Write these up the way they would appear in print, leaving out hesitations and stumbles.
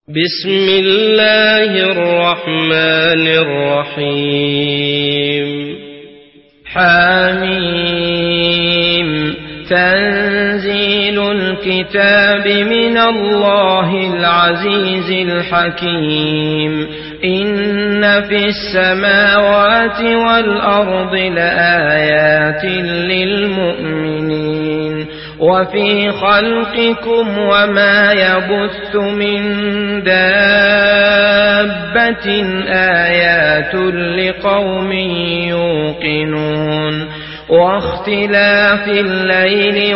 بسم الله الرحمن الرحيم حميم تنزيل الكتاب من الله العزيز الحكيم إن في السماوات والأرض لآيات للمؤمنين وفي خلقكم وما يبث من دابة آيات لقوم يوقنون واختلاف الليل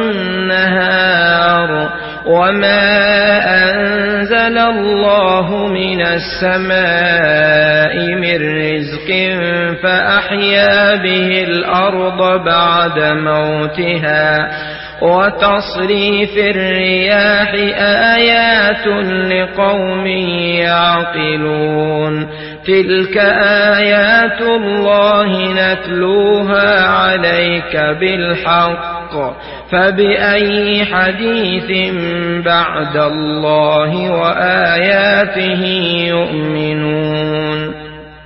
والنهار وما أنزل الله من السماء من رزق فأحيا به الأرض بعد موتها وتصريف الرياح آيات لقوم يعقلون تلك آيات الله نتلوها عليك بالحق فبأي حديث بعد الله وآياته يؤمنون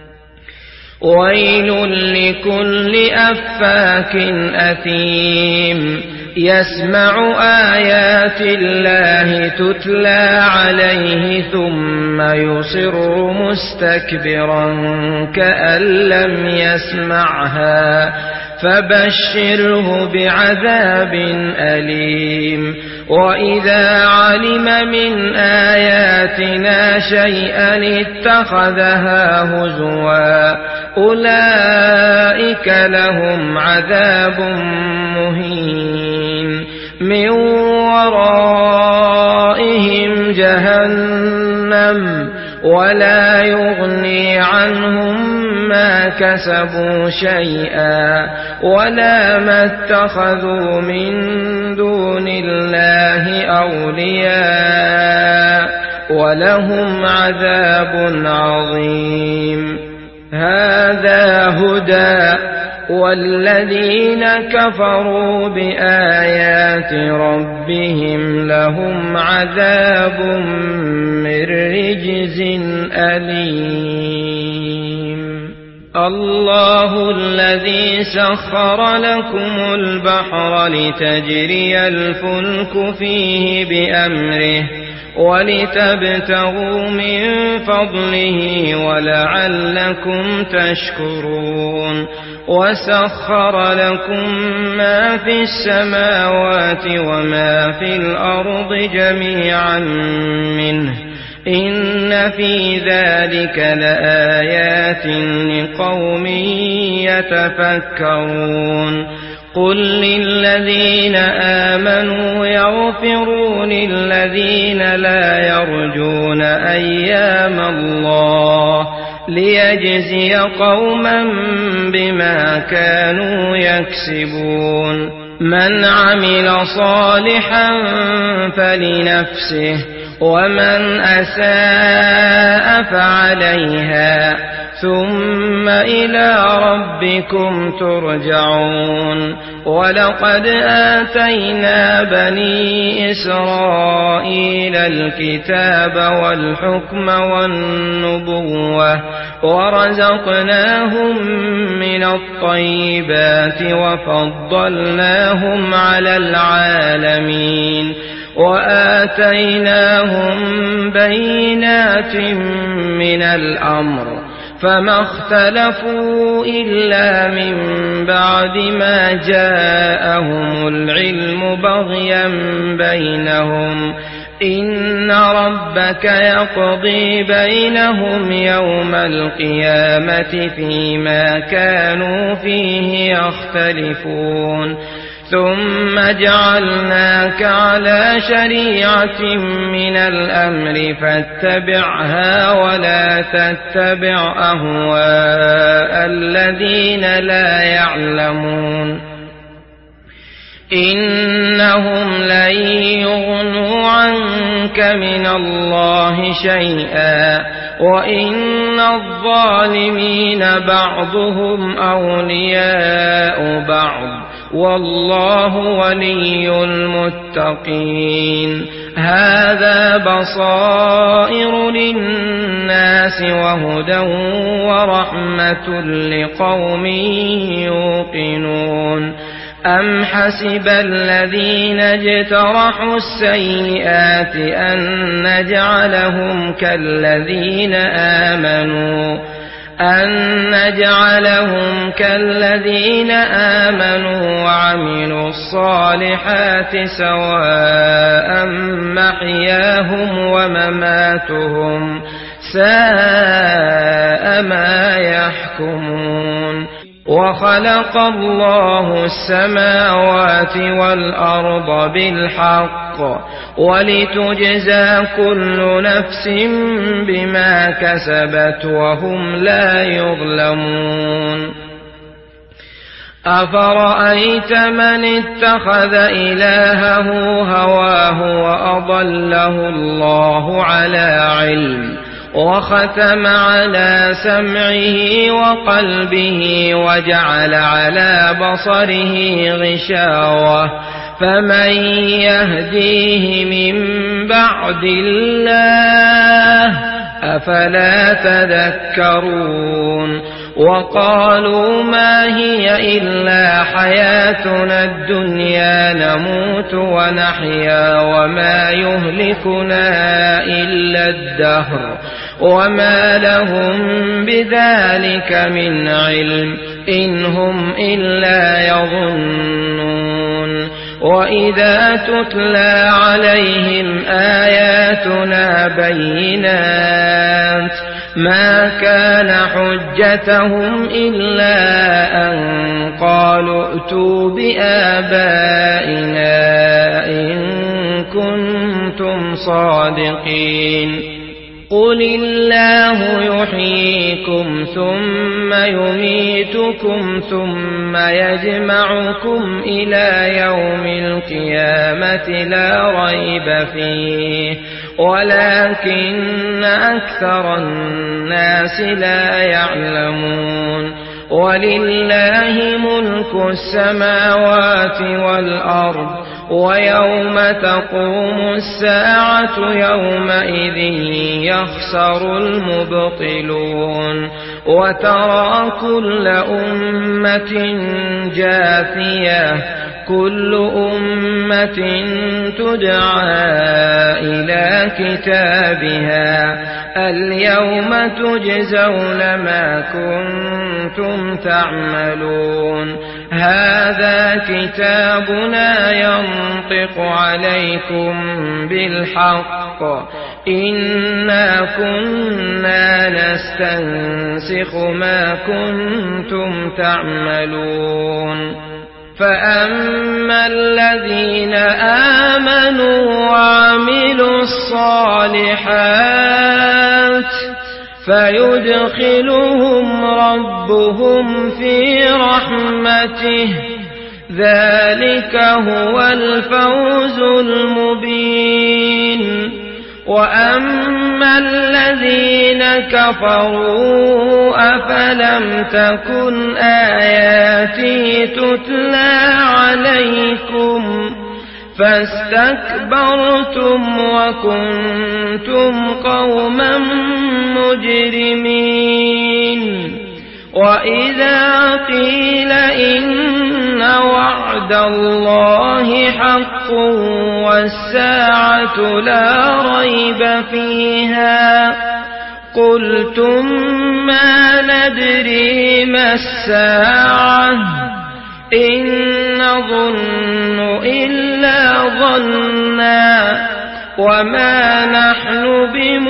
ويل لكل أفاك أثيم يسمع آيات الله تتلى عليه ثم يصر مستكبرا كأن لم يسمعها فبشره بعذاب أليم وإذا علم من آياتنا شيئا اتخذها هزوا أولئك لهم عذاب مهين من ورائهم جهنم ولا يغني عنهم ما كسبوا شيئا ولا ما اتخذوا من دون الله أولياء ولهم عذاب عظيم هذا هدى والذين كفروا بآيات ربهم لهم عذاب من رجز أليم الله الذي سخر لكم البحر لتجري الفلك فيه بأمره ولتبتغوا من فضله ولعلكم تشكرون وسخر لكم ما في السماوات وما في الأرض جميعا منه إن في ذلك لآيات لقوم يتفكرون قل للذين آمنوا يغفروا للذين لا يرجون أيام الله ليجزي قوما بما كانوا يكسبون من عمل صالحا فلنفسه ومن أساء فعليها ثم إلى ربكم ترجعون ولقد آتينا بني إسرائيل الكتاب والحكم والنبوة ورزقناهم من الطيبات وفضلناهم على العالمين وآتيناهم بينات من الأمر فما اختلفوا إلا من بعد ما جاءهم العلم بغيا بينهم إن ربك يقضي بينهم يوم القيامة فيما كانوا فيه يختلفون ثم جعلناك على شريعة من الأمر فاتبعها ولا تتبع أهواء الذين لا يعلمون إنهم لن يغنوا عنك من الله شيئا وإن الظالمين بعضهم أولياء بعض والله ولي المتقين. هذا بصائر للناس وهدى ورحمة لقوم يوقنون. أم حسب الذين اجترحوا السيئات أن نجعلهم كالذين آمنوا وعملوا الصالحات سواء محياهم ومماتهم ساء ما يحكمون. وخلق الله السماوات والأرض بالحق ولتجزى كل نفس بما كسبت وهم لا يظلمون. أفرأيت من اتخذ إلهه هواه وأضله الله على علم وختم على سمعه وقلبه وجعل على بصره غشاوة فمن يهديه من بعد الله أفلا تذكرون. وقالوا ما هي إلا حياتنا الدنيا نموت ونحيا وما يهلكنا إلا الدهر وما لهم بذلك من علم إن هم إلا يظنون. وإذا تتلى عليهم آياتنا بينات ما كان حجتهم إلا أن قالوا ائتوا بآبائنا إن كنتم صادقين. قل الله يحييكم ثم يميتكم ثم يجمعكم إلى يوم القيامة لا ريب فيه ولكن أكثر الناس لا يعلمون. ولله ملك السماوات والأرض ويوم تقوم الساعة يومئذ يخسر المبطلون. وترى كل أمة جاثية كل أمة تدعى إلى كتابها اليوم تجزون ما كنتم تعملون. هذا كتابنا ينطق عليكم بالحق إنا كنا نستنسخ ما كنتم تعملون. فأما الذين آمنوا وعملوا الصالحات فيدخلهم ربهم في رحمته ذلك هو الفوز المبين. وأما الذين كفروا أفلم تكن آياتي تتلى عليكم فاستكبرتم وكنتم قوما مجرمين. وإذا قيل إن وعد الله حق والساعة لا ريب فيها قلتم ما ندري ما الساعة إن نظن إلا ظنا وما نحن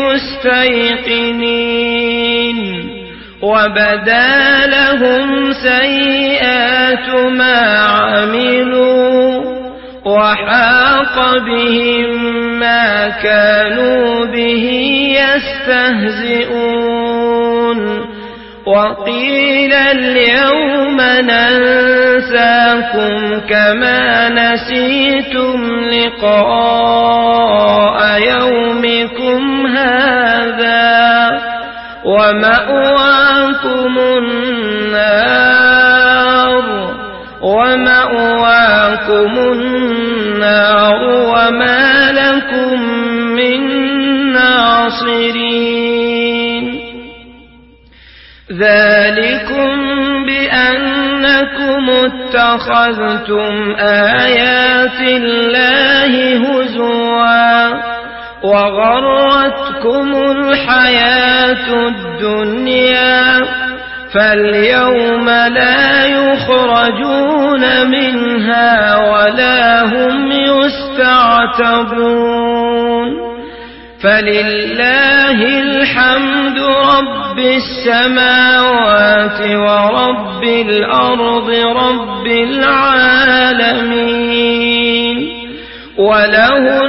بمستيقنين. وبدا لهم سيئات ما عملوا وحاق بهم ما كانوا به يستهزئون. وقيل اليوم ننساكم كما نسيتم لقاء يومكم هذا ومأواكم النار ومأواكم النار وما لكم من ناصرين ذلكم بأنكم اتخذتم آيات الله هزوا وغرتكم الحياة الدنيا فاليوم لا يخرجون منها ولا هم يستعتبون فلله الحمد رب السماوات ورب الأرض رب العالمين وله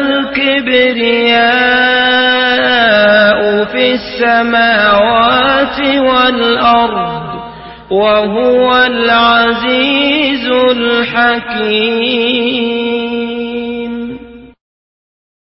الكبرياء في السماوات والأرض وهو العزيز الحكيم.